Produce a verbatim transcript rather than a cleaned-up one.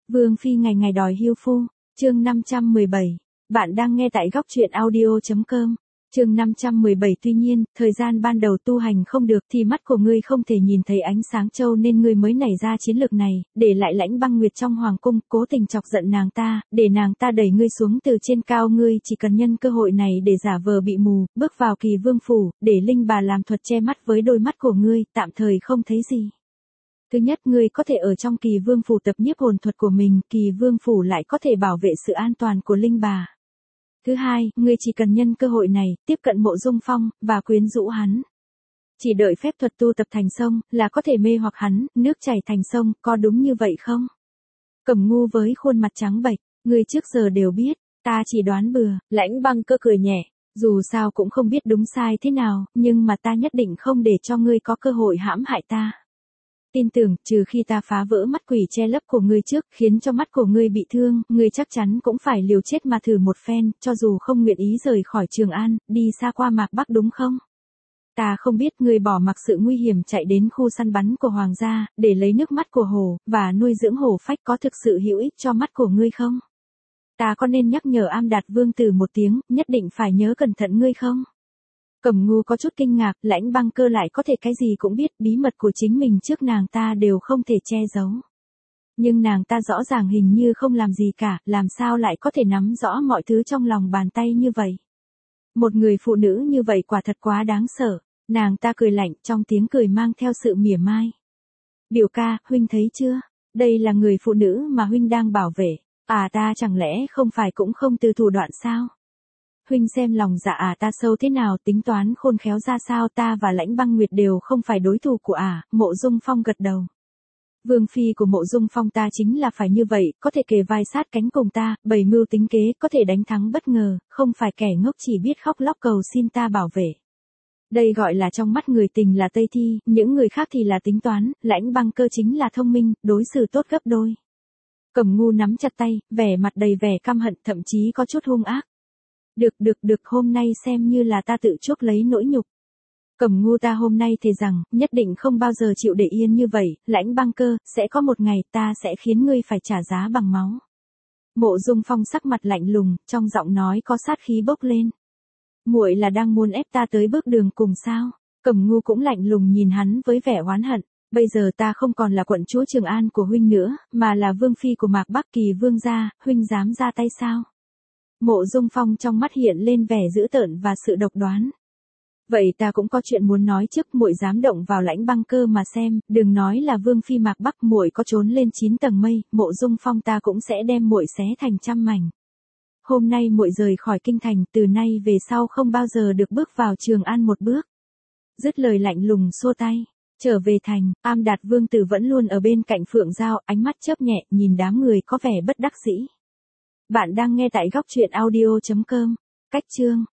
Vương phi ngày ngày đòi hưu phu, chương năm trăm mười bảy. Bạn đang nghe tại góc truyện audio chấm com. Chương năm trăm mười bảy. Tuy nhiên, thời gian ban đầu tu hành không được thì mắt của ngươi không thể nhìn thấy ánh sáng châu nên ngươi mới nảy ra chiến lược này, để lại Lãnh Băng Nguyệt trong hoàng cung, cố tình chọc giận nàng ta, để nàng ta đẩy ngươi xuống từ trên cao. Ngươi chỉ cần nhân cơ hội này để giả vờ bị mù, bước vào Kỳ Vương phủ, để linh bà làm thuật che mắt với đôi mắt của ngươi, tạm thời không thấy gì. Thứ nhất, ngươi có thể ở trong Kỳ Vương phủ tập nhiếp hồn thuật của mình, Kỳ Vương phủ lại có thể bảo vệ sự an toàn của linh bà. Thứ hai, ngươi chỉ cần nhân cơ hội này, tiếp cận Mộ Dung Phong, và quyến rũ hắn. Chỉ đợi phép thuật tu tập thành sông, là có thể mê hoặc hắn, nước chảy thành sông, có đúng như vậy không? Cẩm Ngu với khuôn mặt trắng bệch, ngươi trước giờ đều biết, ta chỉ đoán bừa. Lãnh Băng Cơ cười nhẹ, dù sao cũng không biết đúng sai thế nào, nhưng mà ta nhất định không để cho ngươi có cơ hội hãm hại ta. Tin tưởng, trừ khi ta phá vỡ mắt quỷ che lấp của ngươi trước, khiến cho mắt của ngươi bị thương, ngươi chắc chắn cũng phải liều chết mà thử một phen, cho dù không nguyện ý rời khỏi Trường An, đi xa qua Mạc Bắc đúng không? Ta không biết ngươi bỏ mặc sự nguy hiểm chạy đến khu săn bắn của Hoàng gia, để lấy nước mắt của hổ, và nuôi dưỡng hổ phách có thực sự hữu ích cho mắt của ngươi không? Ta có nên nhắc nhở Am Đạt Vương tử một tiếng, nhất định phải nhớ cẩn thận ngươi không? Cẩm Ngu có chút kinh ngạc, Lãnh Băng Cơ lại có thể cái gì cũng biết, bí mật của chính mình trước nàng ta đều không thể che giấu. Nhưng nàng ta rõ ràng hình như không làm gì cả, làm sao lại có thể nắm rõ mọi thứ trong lòng bàn tay như vậy. Một người phụ nữ như vậy quả thật quá đáng sợ. Nàng ta cười lạnh, trong tiếng cười mang theo sự mỉa mai. Biểu ca, huynh thấy chưa? Đây là người phụ nữ mà huynh đang bảo vệ. À ta chẳng lẽ không phải cũng không từ thủ đoạn sao? Huynh xem lòng dạ à ta sâu thế nào, tính toán khôn khéo ra sao, ta và Lãnh Băng Nguyệt đều không phải đối thủ của à. Mộ Dung Phong gật đầu. Vương phi của Mộ Dung Phong ta chính là phải như vậy, có thể kề vai sát cánh cùng ta, bày mưu tính kế, có thể đánh thắng bất ngờ, không phải kẻ ngốc chỉ biết khóc lóc cầu xin ta bảo vệ. Đây gọi là trong mắt người tình là Tây Thi, những người khác thì là tính toán, Lãnh Băng Cơ chính là thông minh, đối xử tốt gấp đôi. Cẩm Ngu nắm chặt tay, vẻ mặt đầy vẻ căm hận, thậm chí có chút hung ác. Được được được, hôm nay xem như là ta tự chuốc lấy nỗi nhục. Cẩm Ngu ta hôm nay thề rằng, nhất định không bao giờ chịu để yên như vậy, Lãnh Băng Cơ, sẽ có một ngày ta sẽ khiến ngươi phải trả giá bằng máu. Mộ Dung Phong sắc mặt lạnh lùng, trong giọng nói có sát khí bốc lên. Muội là đang muốn ép ta tới bước đường cùng sao? Cẩm Ngu cũng lạnh lùng nhìn hắn với vẻ oán hận. Bây giờ ta không còn là quận chúa Trường An của huynh nữa, mà là vương phi của Mạc Bắc Kỳ Vương gia, huynh dám ra tay sao? Mộ Dung Phong trong mắt hiện lên vẻ dữ tợn và sự độc đoán. Vậy ta cũng có chuyện muốn nói trước, muội dám động vào Lãnh Băng Cơ mà xem, đừng nói là vương phi Mạc Bắc, muội có trốn lên chín tầng mây, Mộ Dung Phong ta cũng sẽ đem muội xé thành trăm mảnh. Hôm nay muội rời khỏi kinh thành, từ nay về sau không bao giờ được bước vào Trường An một bước. Dứt lời lạnh lùng xua tay, trở về thành. Am Đạt Vương tử vẫn luôn ở bên cạnh Phượng Giao, ánh mắt chớp nhẹ, nhìn đám người có vẻ bất đắc dĩ. Bạn đang nghe tại góc truyện audio chấm com. Cách chương